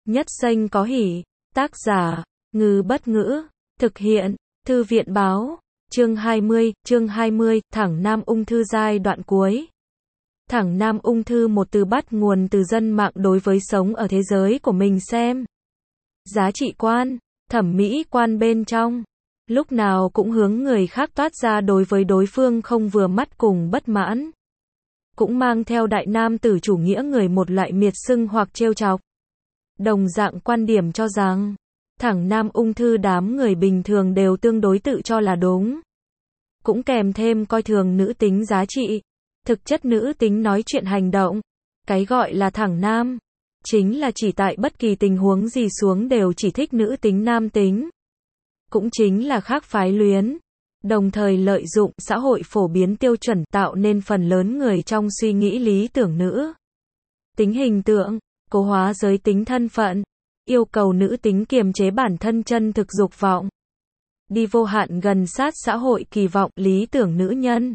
Nhất xanh có hỉ. Tác giả, Ngư Bất Ngữ. Thực hiện, Thư viện Báo. Chương 20, thẳng nam ung thư giai đoạn cuối. Thẳng nam ung thư một từ bắt nguồn từ dân mạng đối với sống ở thế giới của mình xem. Giá trị quan, thẩm mỹ quan bên trong. Lúc nào cũng hướng người khác toát ra đối với đối phương không vừa mắt cùng bất mãn. Cũng mang theo đại nam tử chủ nghĩa người một loại miệt xưng hoặc trêu chọc. Đồng dạng quan điểm cho rằng, thẳng nam ung thư đám người bình thường đều tương đối tự cho là đúng. Cũng kèm thêm coi thường nữ tính giá trị. Thực chất nữ tính nói chuyện hành động. Cái gọi là thẳng nam, chính là chỉ tại bất kỳ tình huống gì xuống đều chỉ thích nữ tính nam tính. Cũng chính là khác phái luyến. Đồng thời lợi dụng xã hội phổ biến tiêu chuẩn tạo nên phần lớn người trong suy nghĩ lý tưởng nữ tính hình tượng, cố hóa giới tính thân phận, yêu cầu nữ tính kiềm chế bản thân chân thực dục vọng. Đi vô hạn gần sát xã hội kỳ vọng lý tưởng nữ nhân.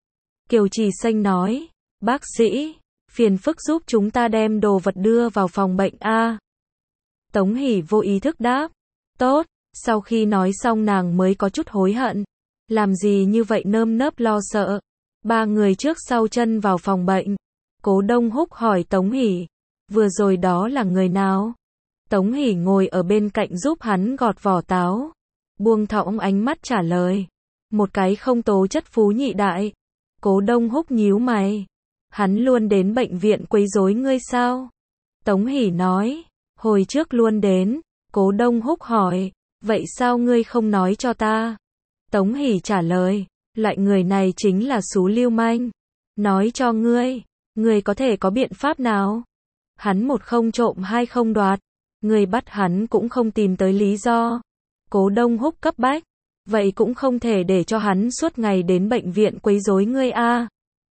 Kiều Trì Xanh nói, bác sĩ, phiền phức giúp chúng ta đem đồ vật đưa vào phòng bệnh A. Tống Hỷ vô ý thức đáp, tốt, sau khi nói xong nàng mới có chút hối hận. Làm gì như vậy nơm nớp lo sợ. Ba người trước sau chân vào phòng bệnh. Cố Đông Húc hỏi Tống Hỷ, vừa rồi đó là người nào? Tống Hỷ ngồi ở bên cạnh giúp hắn gọt vỏ táo. Buông thõng ánh mắt trả lời, một cái không tố chất phú nhị đại. Cố Đông Húc nhíu mày, hắn luôn đến bệnh viện quấy rối ngươi sao? Tống Hỷ nói, hồi trước luôn đến. Cố Đông Húc hỏi, vậy sao ngươi không nói cho ta? Tống Hỷ trả lời, loại người này chính là xú lưu manh. Nói cho ngươi có thể có biện pháp nào? Hắn một không trộm hai không đoạt, ngươi bắt hắn cũng không tìm tới lý do. Cố Đông Húc cấp bách, vậy cũng không thể để cho hắn suốt ngày đến bệnh viện quấy rối ngươi a.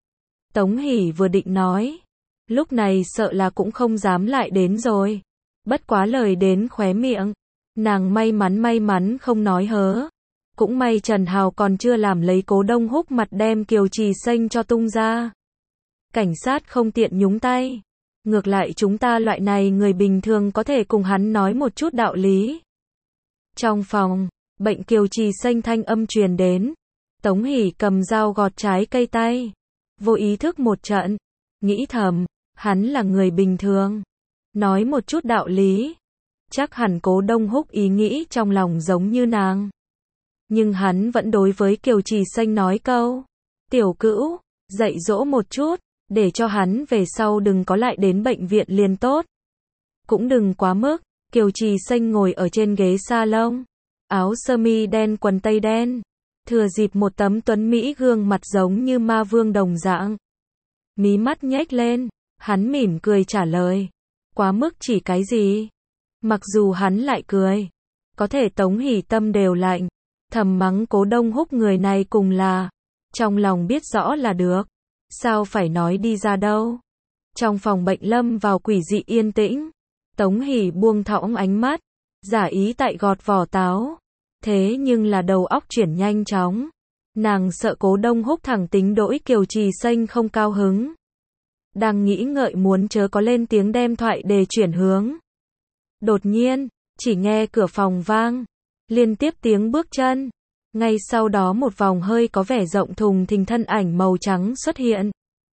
Tống Hỷ vừa định nói, lúc này sợ là cũng không dám lại đến rồi. Bất quá lời đến khóe miệng, nàng may mắn không nói hớ. Cũng may Trần Hào còn chưa làm lấy Cố Đông Húc mặt đem Kiều Trì Xanh cho tung ra. Cảnh sát không tiện nhúng tay. Ngược lại chúng ta loại này người bình thường có thể cùng hắn nói một chút đạo lý. Trong phòng, bệnh Kiều Trì Xanh thanh âm truyền đến. Tống Hỷ cầm dao gọt trái cây tay. Vô ý thức một trận. Nghĩ thầm, hắn là người bình thường. Nói một chút đạo lý. Chắc hẳn Cố Đông Húc ý nghĩ trong lòng giống như nàng. Nhưng hắn vẫn đối với Kiều Trì Xanh nói câu, tiểu cữu, dạy dỗ một chút, để cho hắn về sau đừng có lại đến bệnh viện liền tốt. Cũng đừng quá mức. Kiều Trì Xanh ngồi ở trên ghế salon, áo sơ mi đen quần tây đen, thừa dịp một tấm tuấn mỹ gương mặt giống như ma vương đồng dạng. Mí mắt nhếch lên, hắn mỉm cười trả lời, quá mức chỉ cái gì? Mặc dù hắn lại cười, có thể Tống Hỷ tâm đều lạnh. Thầm mắng Cố Đông Húc người này cùng là, trong lòng biết rõ là được, sao phải nói đi ra đâu. Trong phòng bệnh lâm vào quỷ dị yên tĩnh. Tống Hỷ buông thõng ánh mắt, giả ý tại gọt vỏ táo. Thế nhưng là đầu óc chuyển nhanh chóng. Nàng sợ Cố Đông Húc thẳng tính đỗi Kiều Trì Xanh không cao hứng. Đang nghĩ ngợi muốn chớ có lên tiếng đem thoại đề chuyển hướng. Đột nhiên, chỉ nghe cửa phòng vang. Liên tiếp tiếng bước chân. Ngay sau đó một vòng hơi có vẻ rộng thùng thình thân ảnh màu trắng xuất hiện.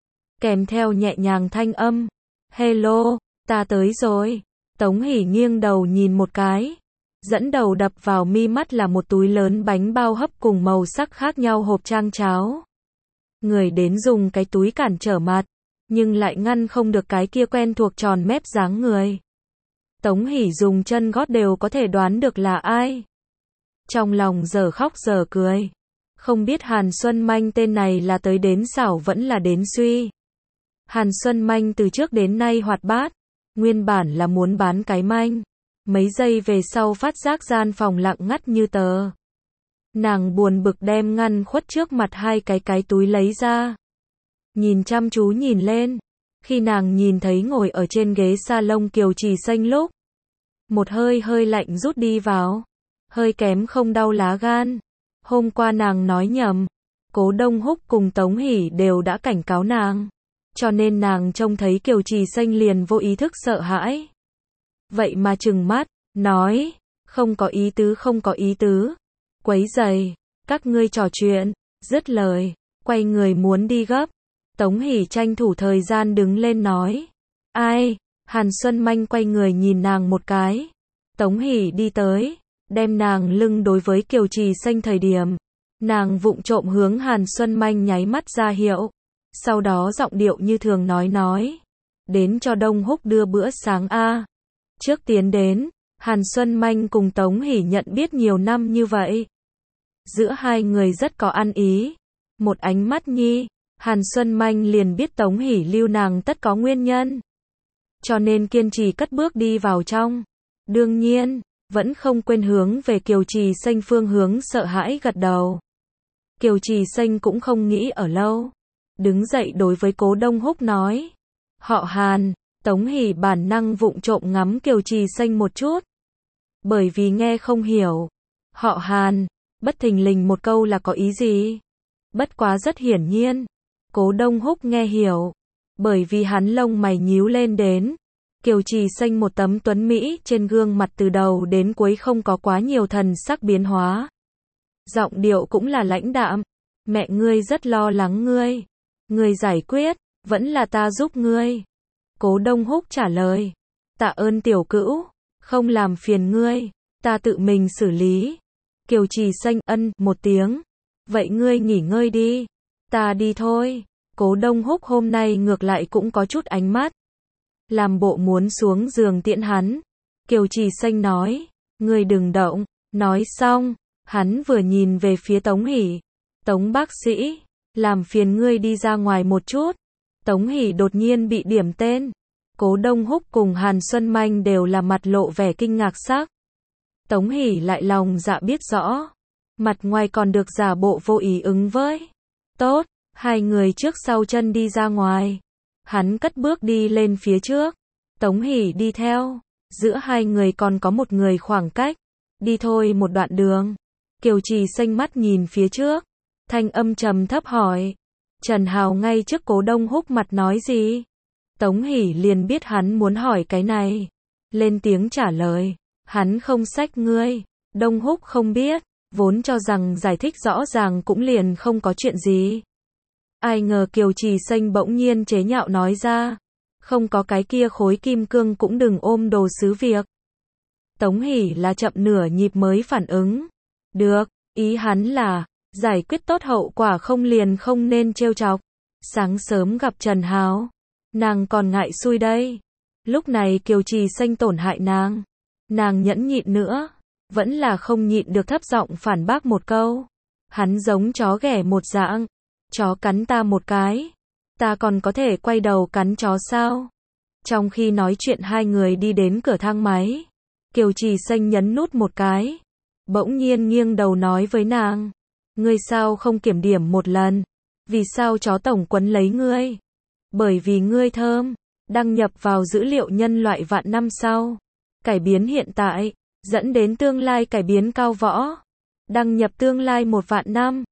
Kèm theo nhẹ nhàng thanh âm. Hello, ta tới rồi. Tống Hỷ nghiêng đầu nhìn một cái. Dẫn đầu đập vào mi mắt là một túi lớn bánh bao hấp cùng màu sắc khác nhau hộp trang cháo. Người đến dùng cái túi cản trở mặt. Nhưng lại ngăn không được cái kia quen thuộc tròn mép dáng người. Tống Hỷ dùng chân gót đều có thể đoán được là ai. Trong lòng giờ khóc giờ cười. Không biết Hàn Xuân Manh tên này là tới đến xảo vẫn là đến suy. Hàn Xuân Manh từ trước đến nay hoạt bát. Nguyên bản là muốn bán cái manh. Mấy giây về sau phát giác gian phòng lặng ngắt như tờ. Nàng buồn bực đem ngăn khuất trước mặt hai cái túi lấy ra. Nhìn chăm chú nhìn lên. Khi nàng nhìn thấy ngồi ở trên ghế salon Kiều Trì Xanh lúc. Một hơi lạnh rút đi vào. Hơi kém không đau lá gan. Hôm qua nàng nói nhầm. Cố Đông Húc cùng Tống Hỷ đều đã cảnh cáo nàng. Cho nên nàng trông thấy Kiều Trì Xanh liền vô ý thức sợ hãi. vậy mà trừng mắt, nói, không có ý tứ không có ý tứ, quấy rầy, các ngươi trò chuyện, dứt lời, quay người muốn đi gấp. Tống Hỷ tranh thủ thời gian đứng lên nói, ai, Hàn Xuân Manh quay người nhìn nàng một cái. Tống Hỷ đi tới, đem nàng lưng đối với Kiều Trì Xanh thời điểm, nàng vụng trộm hướng Hàn Xuân Manh nháy mắt ra hiệu, sau đó giọng điệu như thường nói, đến cho Đông Húc đưa bữa sáng a. Trước tiến đến, Hàn Xuân Manh cùng Tống Hỷ nhận biết nhiều năm như vậy. Giữa hai người rất có ăn ý, một ánh mắt nhi, Hàn Xuân Manh liền biết Tống Hỷ lưu nàng tất có nguyên nhân. Cho nên kiên trì cất bước đi vào trong. Đương nhiên, vẫn không quên hướng về Kiều Trì Xanh phương hướng sợ hãi gật đầu. Kiều Trì Xanh cũng không nghĩ ở lâu. Đứng dậy đối với Cố Đông Húc nói. Họ Hàn, Tống Hỷ bản năng vụng trộm ngắm Kiều Trì Xanh một chút. Bởi vì nghe không hiểu. Họ Hàn, bất thình lình một câu là có ý gì? Bất quá rất hiển nhiên. Cố Đông Húc nghe hiểu. Bởi vì hắn lông mày nhíu lên đến. Kiều Trì Xanh một tấm tuấn mỹ trên gương mặt từ đầu đến cuối không có quá nhiều thần sắc biến hóa. Giọng điệu cũng là lãnh đạm. Mẹ ngươi rất lo lắng ngươi. Ngươi giải quyết, vẫn là ta giúp ngươi. Cố Đông Húc trả lời. Tạ ơn tiểu cữu, không làm phiền ngươi, ta tự mình xử lý. Kiều Trì Xanh ân một tiếng. Vậy ngươi nghỉ ngơi đi. Ta đi thôi. Cố Đông Húc hôm nay ngược lại cũng có chút ánh mắt. Làm bộ muốn xuống giường tiễn hắn. Kiều Trì Xanh nói, ngươi đừng động. Nói xong, hắn vừa nhìn về phía Tống Hỷ. Tống bác sĩ, làm phiền ngươi đi ra ngoài một chút. Tống Hỷ đột nhiên bị điểm tên. Cố Đông Húc cùng Hàn Xuân Manh đều là mặt lộ vẻ kinh ngạc sắc. Tống Hỷ lại lòng dạ biết rõ. Mặt ngoài còn được giả bộ vô ý ứng với. Tốt, hai người trước sau chân đi ra ngoài. Hắn cất bước đi lên phía trước. Tống Hỷ đi theo. Giữa hai người còn có một người khoảng cách. Đi thôi một đoạn đường. Kiều Trì Xanh mắt nhìn phía trước. Thanh âm trầm thấp hỏi. Trần Hào ngay trước Cố Đông Húc mặt nói gì? Tống Hỷ liền biết hắn muốn hỏi cái này. Lên tiếng trả lời. Hắn không xách ngươi. Đông Húc không biết. Vốn cho rằng giải thích rõ ràng cũng liền không có chuyện gì. Ai ngờ Kiều Trì Xanh bỗng nhiên chế nhạo nói ra. Không có cái kia khối kim cương cũng đừng ôm đồ sứ việc. Tống Hỷ là chậm nửa nhịp mới phản ứng. Được, ý hắn là, giải quyết tốt hậu quả không liền không nên trêu chọc. Sáng sớm gặp Trần Hào, nàng còn ngại xui đây. Lúc này Kiều Trì Xanh tổn hại nàng. Nàng nhẫn nhịn nữa, vẫn là không nhịn được thấp giọng phản bác một câu. Hắn giống chó ghẻ một dạng. Chó cắn ta một cái, ta còn có thể quay đầu cắn chó sao? Trong khi nói chuyện hai người đi đến cửa thang máy. Kiều Trì Xanh nhấn nút một cái. Bỗng nhiên nghiêng đầu nói với nàng. Ngươi sao không kiểm điểm một lần? Vì sao chó tổng quấn lấy ngươi? Bởi vì ngươi thơm. Đăng nhập vào dữ liệu nhân loại vạn năm sau. Cải biến hiện tại, dẫn đến tương lai cải biến cao võ. Đăng nhập tương lai 1 vạn năm.